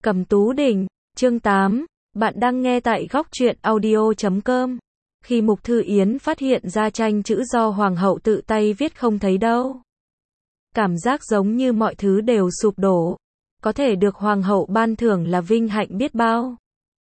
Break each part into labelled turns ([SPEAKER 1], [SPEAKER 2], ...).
[SPEAKER 1] Cẩm Tú Đỉnh, chương 8, bạn đang nghe tại góc truyện audio.com. Khi Mục Thư Yến phát hiện ra tranh chữ do Hoàng hậu tự tay viết không thấy đâu. Cảm giác giống như mọi thứ đều sụp đổ. Có thể được Hoàng hậu ban thưởng là vinh hạnh biết bao.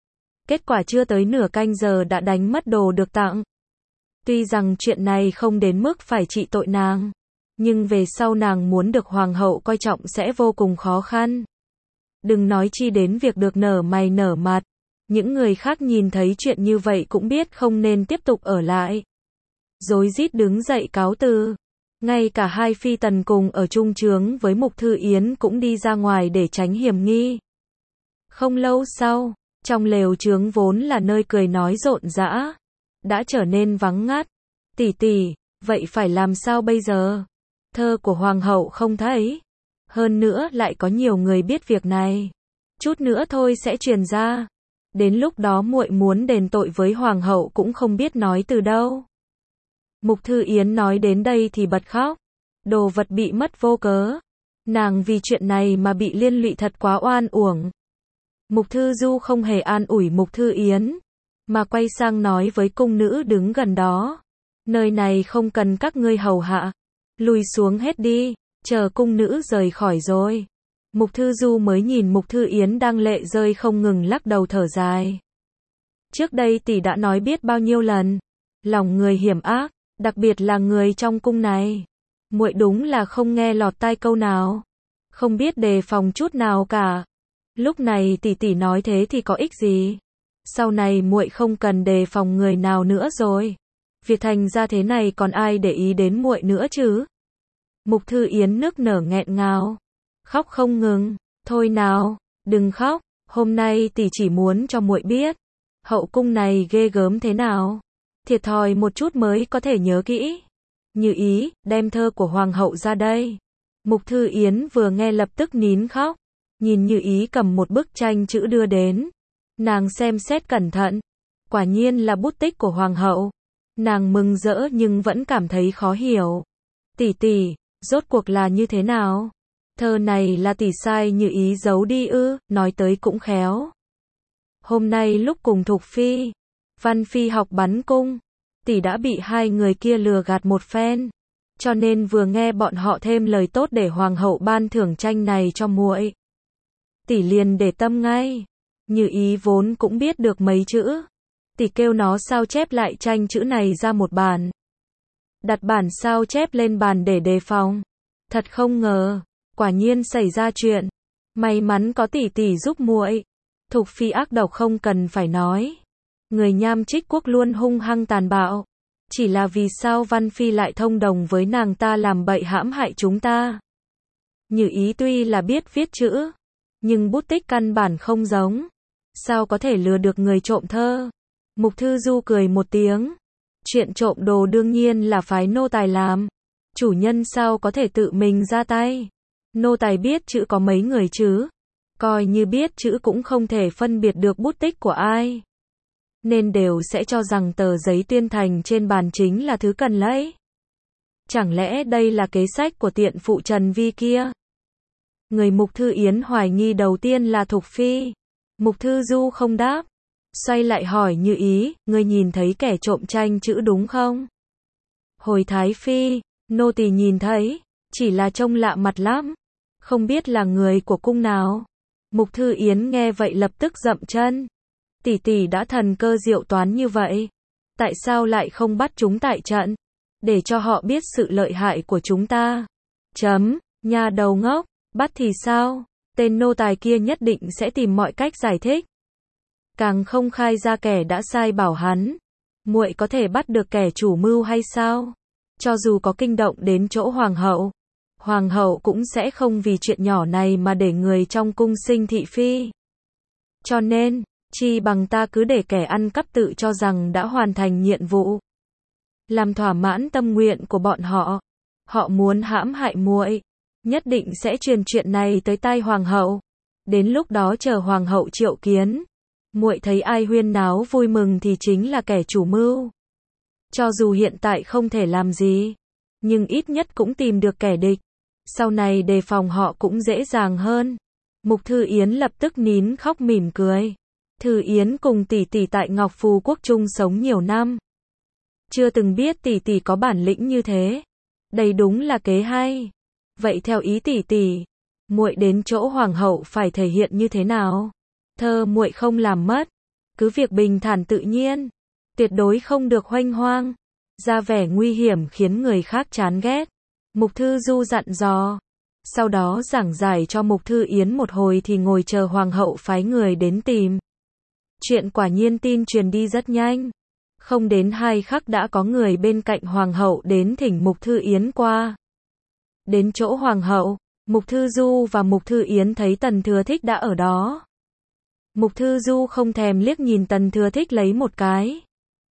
[SPEAKER 1] Kết quả chưa tới nửa canh giờ đã đánh mất đồ được tặng. Tuy rằng chuyện này không đến mức phải trị tội nàng, nhưng về sau nàng muốn được Hoàng hậu coi trọng sẽ vô cùng khó khăn. Đừng nói chi đến việc được nở mày nở mặt. Những người khác nhìn thấy chuyện như vậy cũng biết không nên tiếp tục ở lại. Rối rít đứng dậy cáo từ. Ngay cả hai phi tần cùng ở chung trướng với Mục Thư Yến cũng đi ra ngoài để tránh hiểm nghi. Không lâu sau, trong lều trướng vốn là nơi cười nói rộn rã, đã trở nên vắng ngắt. Tỷ tỷ, vậy phải làm sao bây giờ? Thơ của Hoàng hậu không thấy. Hơn nữa lại có nhiều người biết việc này. Chút nữa thôi sẽ truyền ra. Đến lúc đó muội muốn đền tội với Hoàng hậu cũng không biết nói từ đâu. Mục Thư Yến nói đến đây thì bật khóc. Đồ vật bị mất vô cớ. Nàng vì chuyện này mà bị liên lụy thật quá oan uổng. Mục Thư Du không hề an ủi Mục Thư Yến, mà quay sang nói với cung nữ đứng gần đó. Nơi này không cần các ngươi hầu hạ. Lùi xuống hết đi. Chờ cung nữ rời khỏi rồi. Mục Thư Du mới nhìn Mục Thư Yến đang lệ rơi không ngừng lắc đầu thở dài. Trước đây tỷ đã nói biết bao nhiêu lần. Lòng người hiểm ác, đặc biệt là người trong cung này. Muội đúng là không nghe lọt tai câu nào. Không biết đề phòng chút nào cả. Lúc này tỷ nói thế thì có ích gì. Sau này muội không cần đề phòng người nào nữa rồi. Việc thành ra thế này còn ai để ý đến muội nữa chứ. Mục Thư Yến nức nở nghẹn ngào. Khóc không ngừng. Thôi nào, đừng khóc. Hôm nay tỷ chỉ muốn cho muội biết. Hậu cung này ghê gớm thế nào. Thiệt thòi một chút mới có thể nhớ kỹ. Như Ý, đem thơ của Hoàng hậu ra đây. Mục Thư Yến vừa nghe lập tức nín khóc. Nhìn Như Ý cầm một bức tranh chữ đưa đến. Nàng xem xét cẩn thận. Quả nhiên là bút tích của Hoàng hậu. Nàng mừng rỡ nhưng vẫn cảm thấy khó hiểu. Tỷ, rốt cuộc là như thế nào? Thơ này là tỷ sai Như Ý giấu đi ư? Nói tới cũng khéo. Hôm nay lúc cùng Thục Phi, Văn Phi học bắn cung, tỷ đã bị hai người kia lừa gạt một phen, cho nên vừa nghe bọn họ thêm lời tốt để Hoàng hậu ban thưởng tranh này cho muội, tỷ liền để tâm ngay. Như Ý vốn cũng biết được mấy chữ, tỷ kêu nó sao chép lại tranh chữ này ra một bản. Đặt bản sao chép lên bàn để đề phòng. Thật không ngờ, quả nhiên xảy ra chuyện. May mắn có tỷ giúp muội. Thục Phi ác độc không cần phải nói. Người Nham Trích Quốc luôn hung hăng tàn bạo. Chỉ là vì sao Văn Phi lại thông đồng với nàng ta làm bậy hãm hại chúng ta. Như Ý tuy là biết viết chữ, nhưng bút tích căn bản không giống. Sao có thể lừa được người trộm thơ? Mục Thư Du cười một tiếng. Chuyện trộm đồ đương nhiên là phái nô tài làm. Chủ nhân sao có thể tự mình ra tay. Nô tài biết chữ có mấy người chứ. Coi như biết chữ cũng không thể phân biệt được bút tích của ai. Nên đều sẽ cho rằng tờ giấy tuyên thành trên bàn chính là thứ cần lấy. Chẳng lẽ đây là kế sách của tiện phụ Trần Vi kia? Người Mục Thư Yến hoài nghi đầu tiên là Thục Phi. Mục Thư Du không đáp. Xoay lại hỏi Như Ý, ngươi nhìn thấy kẻ trộm tranh chữ đúng không? Hồi Thái Phi, nô tỳ nhìn thấy, chỉ là trông lạ mặt lắm. Không biết là người của cung nào. Mục Thư Yến nghe vậy lập tức dậm chân. Tỷ đã thần cơ diệu toán như vậy. Tại sao lại không bắt chúng tại trận? Để cho họ biết sự lợi hại của chúng ta. Nhà đầu ngốc, bắt thì sao? Tên nô tài kia nhất định sẽ tìm mọi cách giải thích. Càng không khai ra kẻ đã sai bảo hắn. Muội có thể bắt được kẻ chủ mưu hay sao? Cho dù có kinh động đến chỗ Hoàng hậu cũng sẽ không vì chuyện nhỏ này mà để người trong cung sinh thị phi. Cho nên, chi bằng ta cứ để kẻ ăn cắp tự cho rằng đã hoàn thành nhiệm vụ. Làm thỏa mãn tâm nguyện của bọn họ. Họ muốn hãm hại muội, nhất định sẽ truyền chuyện này tới tai Hoàng hậu. Đến lúc đó chờ Hoàng hậu triệu kiến. Muội thấy ai huyên náo vui mừng thì chính là kẻ chủ mưu. Cho dù hiện tại không thể làm gì, nhưng ít nhất cũng tìm được kẻ địch. Sau này đề phòng họ cũng dễ dàng hơn. Mục Thư Yến lập tức nín khóc mỉm cười. Thư Yến cùng tỷ tỷ tại Ngọc Phù Quốc chung sống nhiều năm. Chưa từng biết tỷ tỷ có bản lĩnh như thế. Đây đúng là kế hay. Vậy theo ý tỷ tỷ, muội đến chỗ hoàng hậu phải thể hiện như thế nào? Thơ muội không làm mất, cứ việc bình thản tự nhiên, tuyệt đối không được huênh hoang, ra vẻ nguy hiểm khiến người khác chán ghét. Mục Thư Du dặn dò. Sau đó giảng giải cho Mục Thư Yến một hồi thì ngồi chờ hoàng hậu phái người đến tìm. Chuyện quả nhiên tin truyền đi rất nhanh. Không đến 2 khắc đã có người bên cạnh hoàng hậu đến thỉnh Mục Thư Yến qua. Đến chỗ hoàng hậu, Mục Thư Du và Mục Thư Yến thấy Tần Thừa Thích đã ở đó. Mục Thư Du không thèm liếc nhìn Tần Thừa Thích lấy một cái.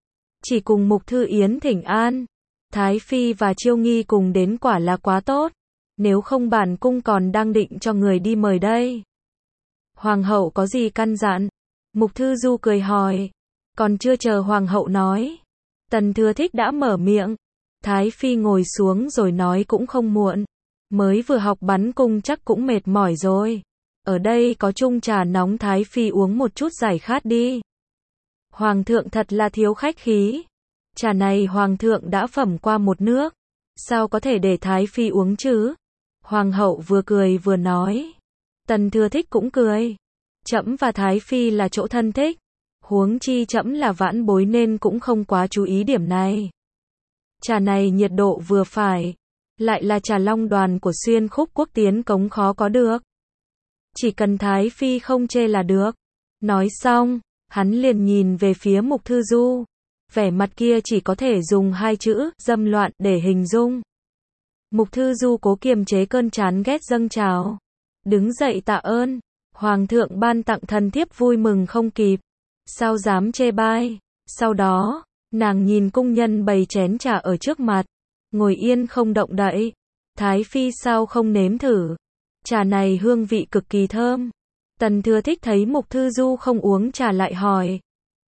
[SPEAKER 1] Chỉ cùng Mục Thư Yến thỉnh an. Thái Phi và Chiêu Nghi cùng đến quả là quá tốt. Nếu không bản cung còn đang định cho người đi mời đây. Hoàng hậu có gì căn dặn? Mục Thư Du cười hỏi. Còn chưa chờ hoàng hậu nói, Tần Thừa Thích đã mở miệng. Thái Phi ngồi xuống rồi nói cũng không muộn. Mới vừa học bắn cung chắc cũng mệt mỏi rồi. Ở đây có chung trà nóng, Thái Phi uống một chút giải khát đi. Hoàng thượng thật là thiếu khách khí. Trà này hoàng thượng đã phẩm qua một nước. Sao có thể để Thái Phi uống chứ? Hoàng hậu vừa cười vừa nói. Tần Thừa Thích cũng cười. Trẫm và Thái Phi là chỗ thân thích. Huống chi trẫm là vãn bối nên cũng không quá chú ý điểm này. Trà này nhiệt độ vừa phải. Lại là trà long đoàn của Xuyên Khúc Quốc tiến cống khó có được. Chỉ cần Thái Phi không chê là được. Nói xong, hắn liền nhìn về phía Mục Thư Du. Vẻ mặt kia chỉ có thể dùng 2 chữ, dâm loạn, để hình dung. Mục Thư Du cố kiềm chế cơn chán ghét dâng trào. Đứng dậy tạ ơn. Hoàng thượng ban tặng thần thiếp vui mừng không kịp. Sao dám chê bai. Sau đó, nàng nhìn cung nhân bày chén trà ở trước mặt. Ngồi yên không động đậy. Thái Phi sao không nếm thử. Trà này hương vị cực kỳ thơm. Tần Thừa Thích thấy Mục Thư Du không uống trà lại hỏi.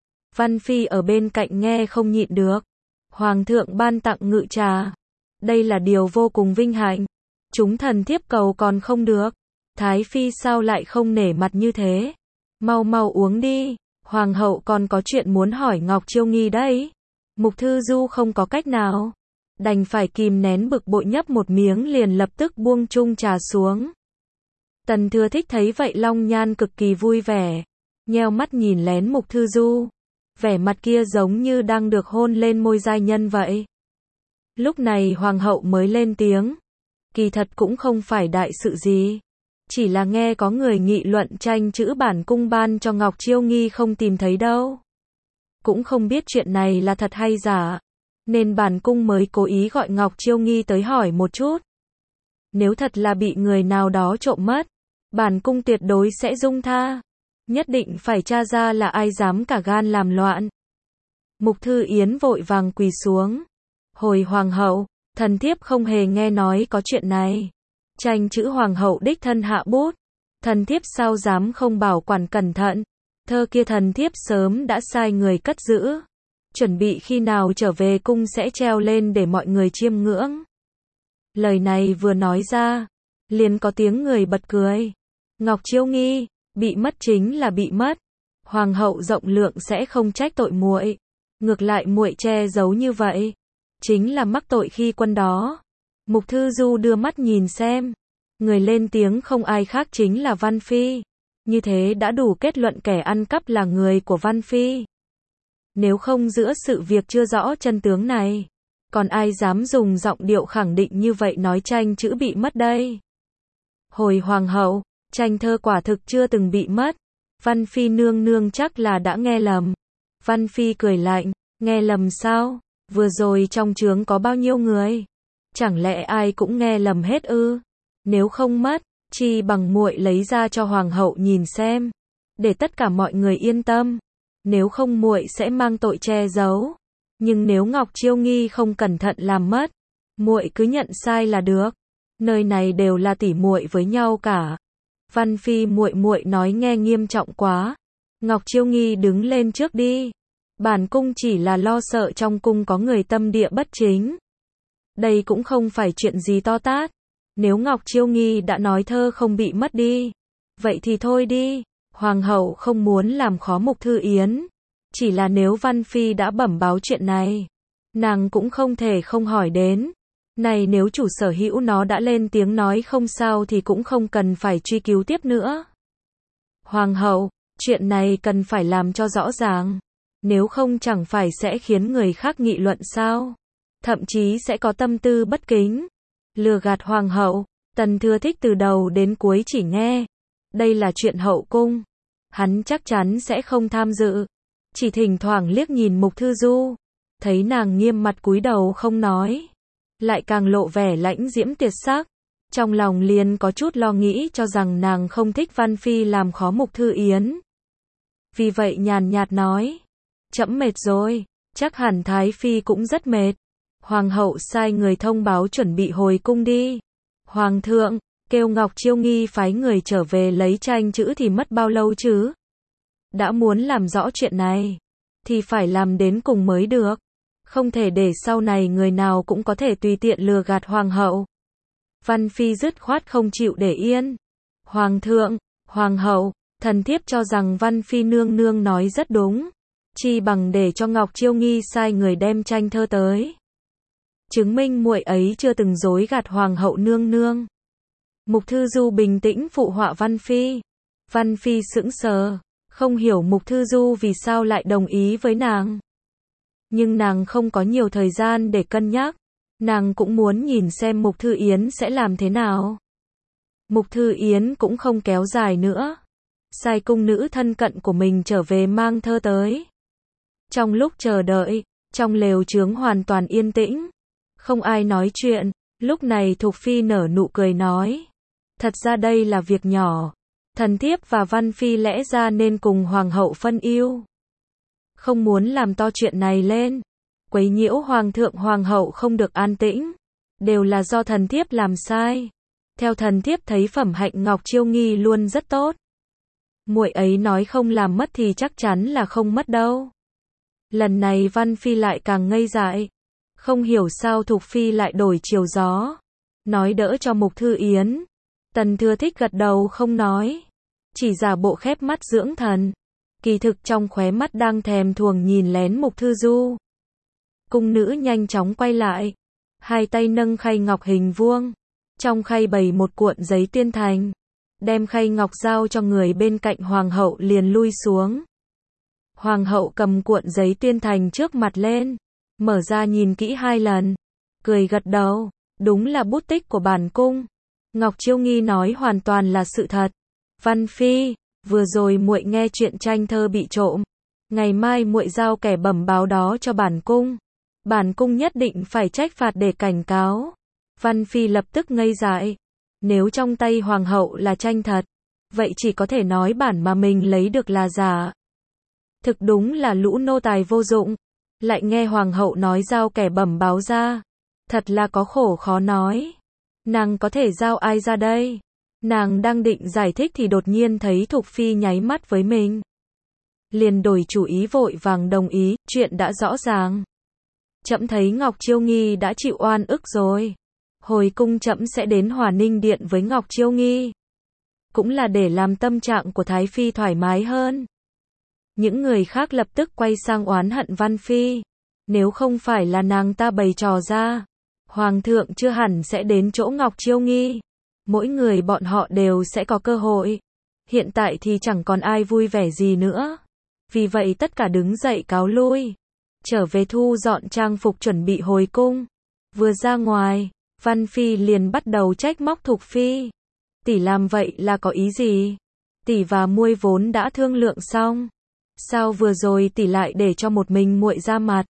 [SPEAKER 1] Văn Phi ở bên cạnh nghe không nhịn được. Hoàng thượng ban tặng ngự trà. Đây là điều vô cùng vinh hạnh. Chúng thần thiếp cầu còn không được. Thái Phi sao lại không nể mặt như thế. Mau mau uống đi. Hoàng hậu còn có chuyện muốn hỏi Ngọc Chiêu Nghi đấy. Mục Thư Du không có cách nào. Đành phải kìm nén bực bội nhấp một miếng liền lập tức buông chung trà xuống. Tần Thừa Thích thấy vậy long nhan cực kỳ vui vẻ. Nheo mắt nhìn lén Mục Thư Du. Vẻ mặt kia giống như đang được hôn lên môi giai nhân vậy. Lúc này hoàng hậu mới lên tiếng. Kỳ thật cũng không phải đại sự gì. Chỉ là nghe có người nghị luận tranh chữ bản cung ban cho Ngọc Chiêu Nghi không tìm thấy đâu. Cũng không biết chuyện này là thật hay giả. Nên bản cung mới cố ý gọi Ngọc Chiêu Nghi tới hỏi một chút. Nếu thật là bị người nào đó trộm mất, bản cung tuyệt đối sẽ dung tha. Nhất định phải tra ra là ai dám cả gan làm loạn. Mục Thư Yến vội vàng quỳ xuống. Hồi hoàng hậu, thần thiếp không hề nghe nói có chuyện này. Tranh chữ hoàng hậu đích thân hạ bút. Thần thiếp sao dám không bảo quản cẩn thận. Thơ kia thần thiếp sớm đã sai người cất giữ. Chuẩn bị khi nào trở về cung sẽ treo lên để mọi người chiêm ngưỡng. Lời này vừa nói ra, liền có tiếng người bật cười. Ngọc Chiêu Nghi, bị mất chính là bị mất. Hoàng hậu rộng lượng sẽ không trách tội muội. Ngược lại muội che giấu như vậy, chính là mắc tội khi quân đó. Mục Thư Du đưa mắt nhìn xem. Người lên tiếng không ai khác chính là Văn Phi. Như thế đã đủ kết luận kẻ ăn cắp là người của Văn Phi. Nếu không giữa sự việc chưa rõ chân tướng này, còn ai dám dùng giọng điệu khẳng định như vậy nói tranh chữ bị mất đây? Hồi hoàng hậu, tranh thơ quả thực chưa từng bị mất. Văn Phi nương nương chắc là đã nghe lầm. Văn Phi cười lạnh, nghe lầm sao? Vừa rồi trong trướng có bao nhiêu người? Chẳng lẽ ai cũng nghe lầm hết ư? Nếu không mất, chi bằng muội lấy ra cho hoàng hậu nhìn xem, để tất cả mọi người yên tâm. Nếu không muội sẽ mang tội che giấu. Nhưng nếu Ngọc Chiêu Nghi không cẩn thận làm mất, muội cứ nhận sai là được. Nơi này đều là tỉ muội với nhau cả. Văn Phi muội nói nghe nghiêm trọng quá. Ngọc Chiêu Nghi đứng lên trước đi. Bản cung chỉ là lo sợ trong cung có người tâm địa bất chính. Đây cũng không phải chuyện gì to tát. Nếu Ngọc Chiêu Nghi đã nói thơ không bị mất đi, Vậy thì thôi đi. Hoàng hậu không muốn làm khó Mục Thư Yến. Chỉ là nếu Văn Phi đã bẩm báo chuyện này, nàng cũng không thể không hỏi đến. Này nếu chủ sở hữu nó đã lên tiếng nói không sao thì cũng không cần phải truy cứu tiếp nữa. Hoàng hậu, chuyện này cần phải làm cho rõ ràng. Nếu không chẳng phải sẽ khiến người khác nghị luận sao? Thậm chí sẽ có tâm tư bất kính. Lừa gạt hoàng hậu, Tần Thừa Thích từ đầu đến cuối chỉ nghe. Đây là chuyện hậu cung. Hắn chắc chắn sẽ không tham dự. Chỉ thỉnh thoảng liếc nhìn Mục Thư Du. Thấy nàng nghiêm mặt cúi đầu không nói. Lại càng lộ vẻ lãnh diễm tuyệt sắc. Trong lòng liền có chút lo nghĩ cho rằng nàng không thích Văn Phi làm khó Mục Thư Yến. Vì vậy nhàn nhạt nói. Trẫm mệt rồi, chắc hẳn Thái Phi cũng rất mệt. Hoàng hậu sai người thông báo chuẩn bị hồi cung đi. Hoàng thượng, kêu Ngọc Chiêu Nghi phái người trở về lấy tranh chữ thì mất bao lâu chứ? Đã muốn làm rõ chuyện này, thì phải làm đến cùng mới được. Không thể để sau này người nào cũng có thể tùy tiện lừa gạt hoàng hậu. Văn Phi dứt khoát không chịu để yên. Hoàng thượng, hoàng hậu, thần thiếp cho rằng Văn Phi nương nương nói rất đúng. Chi bằng để cho Ngọc Chiêu Nghi sai người đem tranh thơ tới. Chứng minh muội ấy chưa từng dối gạt hoàng hậu nương nương. Mục Thư Du bình tĩnh phụ họa Văn Phi. Văn Phi sững sờ, không hiểu Mục Thư Du vì sao lại đồng ý với nàng. Nhưng nàng không có nhiều thời gian để cân nhắc. Nàng cũng muốn nhìn xem Mục Thư Yến sẽ làm thế nào. Mục Thư Yến cũng không kéo dài nữa. Sai cung nữ thân cận của mình trở về mang thơ tới. Trong lúc chờ đợi, trong lều chướng hoàn toàn yên tĩnh. Không ai nói chuyện. Lúc này Thục Phi nở nụ cười nói. Thật ra đây là việc nhỏ. Thần thiếp và Văn Phi lẽ ra nên cùng hoàng hậu phân ưu. Không muốn làm to chuyện này lên. Quấy nhiễu hoàng thượng hoàng hậu không được an tĩnh. Đều là do thần thiếp làm sai. Theo thần thiếp thấy phẩm hạnh Ngọc Chiêu Nghi luôn rất tốt. Muội ấy nói không làm mất thì chắc chắn là không mất đâu. Lần này Văn Phi lại càng ngây dại. Không hiểu sao Thục Phi lại đổi chiều gió. Nói đỡ cho Mục Thư Yến. Tần Thừa Thích gật đầu không nói. Chỉ giả bộ khép mắt dưỡng thần. Kỳ thực trong khóe mắt đang thèm thuồng nhìn lén Mục Thư Du. Cung nữ nhanh chóng quay lại. Hai tay nâng khay ngọc hình vuông. Trong khay bày một cuộn giấy tuyên thành. Đem khay ngọc giao cho người bên cạnh hoàng hậu liền lui xuống. Hoàng hậu cầm cuộn giấy tuyên thành trước mặt lên. Mở ra nhìn kỹ 2 lần. Cười gật đầu. Đúng là bút tích của bản cung. Ngọc Chiêu Nghi nói hoàn toàn là sự thật. Văn Phi, vừa rồi muội nghe chuyện tranh thơ bị trộm. Ngày mai muội giao kẻ bẩm báo đó cho bản cung. Bản cung nhất định phải trách phạt để cảnh cáo. Văn Phi lập tức ngây dại. Nếu trong tay hoàng hậu là tranh thật, vậy chỉ có thể nói bản mà mình lấy được là giả. Thực đúng là lũ nô tài vô dụng. Lại nghe hoàng hậu nói giao kẻ bẩm báo ra. Thật là có khổ khó nói. Nàng có thể giao ai ra đây? Nàng đang định giải thích thì đột nhiên thấy Thục Phi nháy mắt với mình. Liền đổi chủ ý vội vàng đồng ý, chuyện đã rõ ràng. Trẫm thấy Ngọc Chiêu Nghi đã chịu oan ức rồi. Hồi cung trẫm sẽ đến Hòa Ninh Điện với Ngọc Chiêu Nghi. Cũng là để làm tâm trạng của Thái Phi thoải mái hơn. Những người khác lập tức quay sang oán hận Văn Phi. Nếu không phải là nàng ta bày trò ra, Hoàng thượng chưa hẳn sẽ đến chỗ Ngọc Chiêu Nghi. Mỗi người bọn họ đều sẽ có cơ hội. Hiện tại thì chẳng còn ai vui vẻ gì nữa. Vì vậy tất cả đứng dậy cáo lui. Trở về thu dọn trang phục chuẩn bị hồi cung. Vừa ra ngoài, Văn Phi liền bắt đầu trách móc Thục Phi. Tỷ làm vậy là có ý gì? Tỷ và muội vốn đã thương lượng xong. Sao vừa rồi tỷ lại để cho một mình muội ra mặt?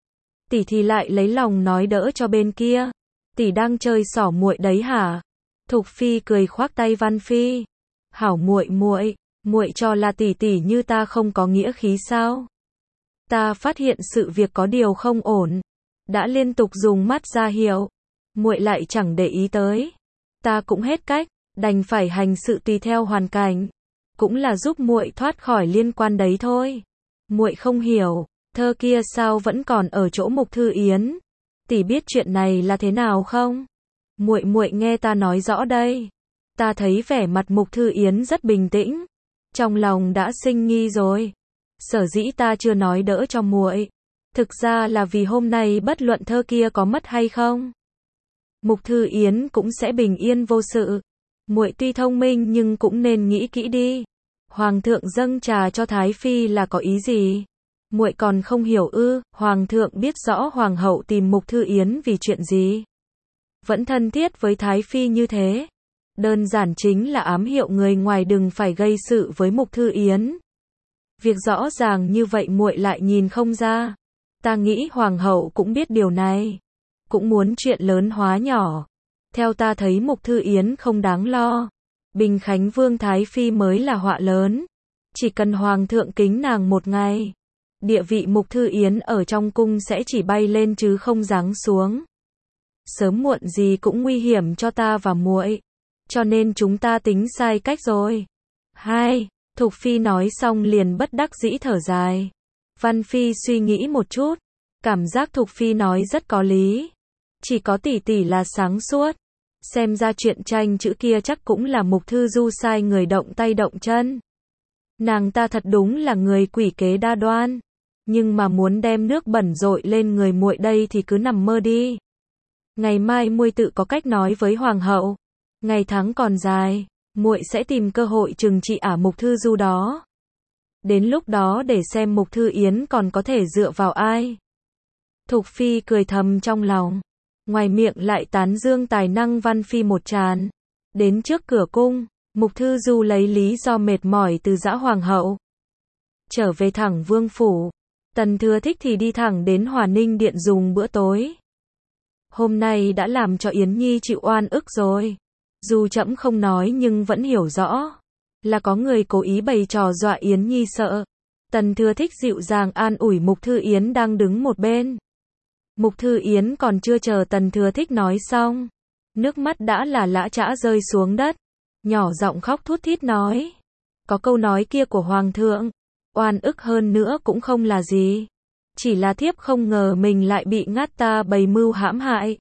[SPEAKER 1] Tỷ thì lại lấy lòng nói đỡ cho bên kia. Tỷ đang chơi xỏ muội đấy hả? Thục Phi cười khoác tay Văn Phi. Hảo muội, muội cho là tỷ tỷ như ta không có nghĩa khí sao? Ta phát hiện sự việc có điều không ổn, đã liên tục dùng mắt ra hiệu, muội lại chẳng để ý tới. Ta cũng hết cách, đành phải hành sự tùy theo hoàn cảnh, cũng là giúp muội thoát khỏi liên quan đấy thôi. Muội không hiểu, thơ kia sao vẫn còn ở chỗ Mục Thư Yến? Tỷ biết chuyện này là thế nào không? Muội nghe ta nói rõ đây. Ta thấy vẻ mặt Mục Thư Yến rất bình tĩnh, trong lòng đã sinh nghi rồi. Sở dĩ ta chưa nói đỡ cho muội, thực ra là vì hôm nay bất luận thơ kia có mất hay không, Mục Thư Yến cũng sẽ bình yên vô sự. Muội tuy thông minh nhưng cũng nên nghĩ kỹ đi. Hoàng thượng dâng trà cho Thái Phi là có ý gì? Muội còn không hiểu ư? Hoàng thượng biết rõ Hoàng hậu tìm Mục Thư Yến vì chuyện gì. Vẫn thân thiết với Thái Phi như thế. Đơn giản chính là ám hiệu người ngoài đừng phải gây sự với Mục Thư Yến. Việc rõ ràng như vậy muội lại nhìn không ra. Ta nghĩ Hoàng hậu cũng biết điều này. Cũng muốn chuyện lớn hóa nhỏ. Theo ta thấy Mục Thư Yến không đáng lo. Bình Khánh Vương Thái Phi mới là họa lớn. Chỉ cần Hoàng thượng kính nàng một ngày, địa vị Mục Thư Yến ở trong cung sẽ chỉ bay lên chứ không giáng xuống. Sớm muộn gì cũng nguy hiểm cho ta và muội. Cho nên chúng ta tính sai cách rồi. Hai, Thục Phi nói xong liền bất đắc dĩ thở dài. Văn Phi suy nghĩ một chút. Cảm giác Thục Phi nói rất có lý. Chỉ có tỷ tỷ là sáng suốt. Xem ra chuyện tranh chữ kia chắc cũng là Mục Thư Du sai người động tay động chân. Nàng ta thật đúng là người quỷ kế đa đoan. Nhưng mà muốn đem nước bẩn dội lên người muội đây thì cứ nằm mơ đi. Ngày mai muội tự có cách nói với Hoàng hậu. Ngày tháng còn dài, muội sẽ tìm cơ hội trừng trị Mục Thư Du đó. Đến lúc đó để xem Mục Thư Yến còn có thể dựa vào ai. Thục Phi cười thầm trong lòng. Ngoài miệng lại tán dương tài năng Văn Phi một tràn. Đến trước cửa cung, Mục Thư Du lấy lý do mệt mỏi từ giã Hoàng hậu. Trở về thẳng Vương phủ. Tần Thừa Thích thì đi thẳng đến Hòa Ninh Điện dùng bữa tối. Hôm nay đã làm cho Yến Nhi chịu oan ức rồi. Dù trẫm không nói nhưng vẫn hiểu rõ. Là có người cố ý bày trò dọa Yến Nhi sợ. Tần Thừa Thích dịu dàng an ủi Mục Thư Yến đang đứng một bên. Mục Thư Yến còn chưa chờ Tần Thừa Thích nói xong. Nước mắt đã là lã chã rơi xuống đất. Nhỏ giọng khóc thút thít nói. Có câu nói kia của Hoàng thượng. Oan ức hơn nữa cũng không là gì. Chỉ là thiếp không ngờ mình lại bị ngát ta bày mưu hãm hại.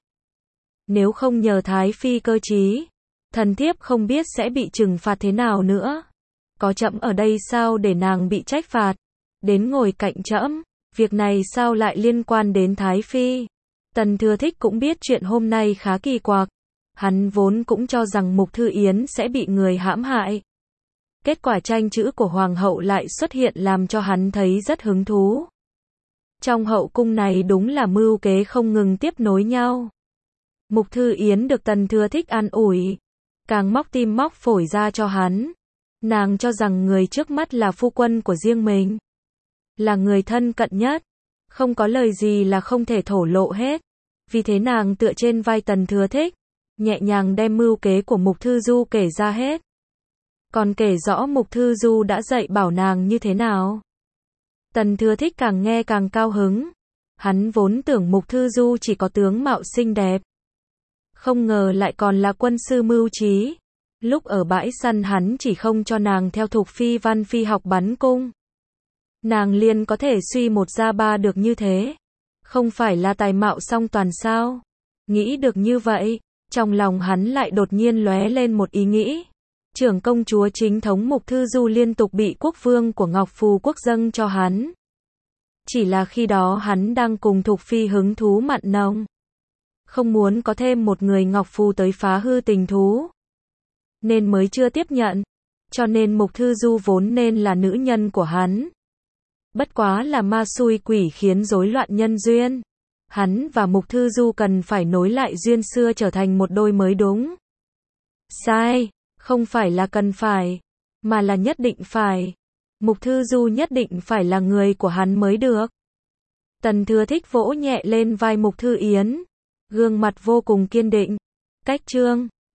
[SPEAKER 1] Nếu không nhờ Thái Phi cơ trí, thần thiếp không biết sẽ bị trừng phạt thế nào nữa. Có trẫm ở đây sao để nàng bị trách phạt. Đến ngồi cạnh trẫm. Việc này sao lại liên quan đến Thái Phi? Tần Thừa Thích cũng biết chuyện hôm nay khá kỳ quặc. Hắn vốn cũng cho rằng Mục Thư Yến sẽ bị người hãm hại. Kết quả tranh chữ của Hoàng hậu lại xuất hiện làm cho hắn thấy rất hứng thú. Trong hậu cung này đúng là mưu kế không ngừng tiếp nối nhau. Mục Thư Yến được Tần Thừa Thích an ủi. Càng móc tim móc phổi ra cho hắn. Nàng cho rằng người trước mắt là phu quân của riêng mình. Là người thân cận nhất. Không có lời gì là không thể thổ lộ hết. Vì thế nàng tựa trên vai Tần Thừa Thích. Nhẹ nhàng đem mưu kế của Mục Thư Du kể ra hết. Còn kể rõ Mục Thư Du đã dạy bảo nàng như thế nào. Tần Thừa Thích càng nghe càng cao hứng. Hắn vốn tưởng Mục Thư Du chỉ có tướng mạo xinh đẹp. Không ngờ lại còn là quân sư mưu trí. Lúc ở bãi săn hắn chỉ không cho nàng theo Thục Phi Văn Phi học bắn cung. Nàng liền có thể suy một ra ba được như thế. Không phải là tài mạo song toàn sao? Nghĩ được như vậy, trong lòng hắn lại đột nhiên lóe lên một ý nghĩ. Trưởng công chúa chính thống Mục Thư Du liên tục bị quốc vương của Ngọc Phù quốc dâng cho hắn. Chỉ là khi đó hắn đang cùng Thục Phi hứng thú mặn nồng. Không muốn có thêm một người Ngọc Phù tới phá hư tình thú. Nên mới chưa tiếp nhận. Cho nên Mục Thư Du vốn nên là nữ nhân của hắn. Bất quá là ma xui quỷ khiến rối loạn nhân duyên. Hắn và Mục Thư Du cần phải nối lại duyên xưa trở thành một đôi mới đúng. Sai, không phải là cần phải, mà là nhất định phải. Mục Thư Du nhất định phải là người của hắn mới được. Tần Thừa Thích vỗ nhẹ lên vai Mục Thư Yến. Gương mặt vô cùng kiên định. Cách chương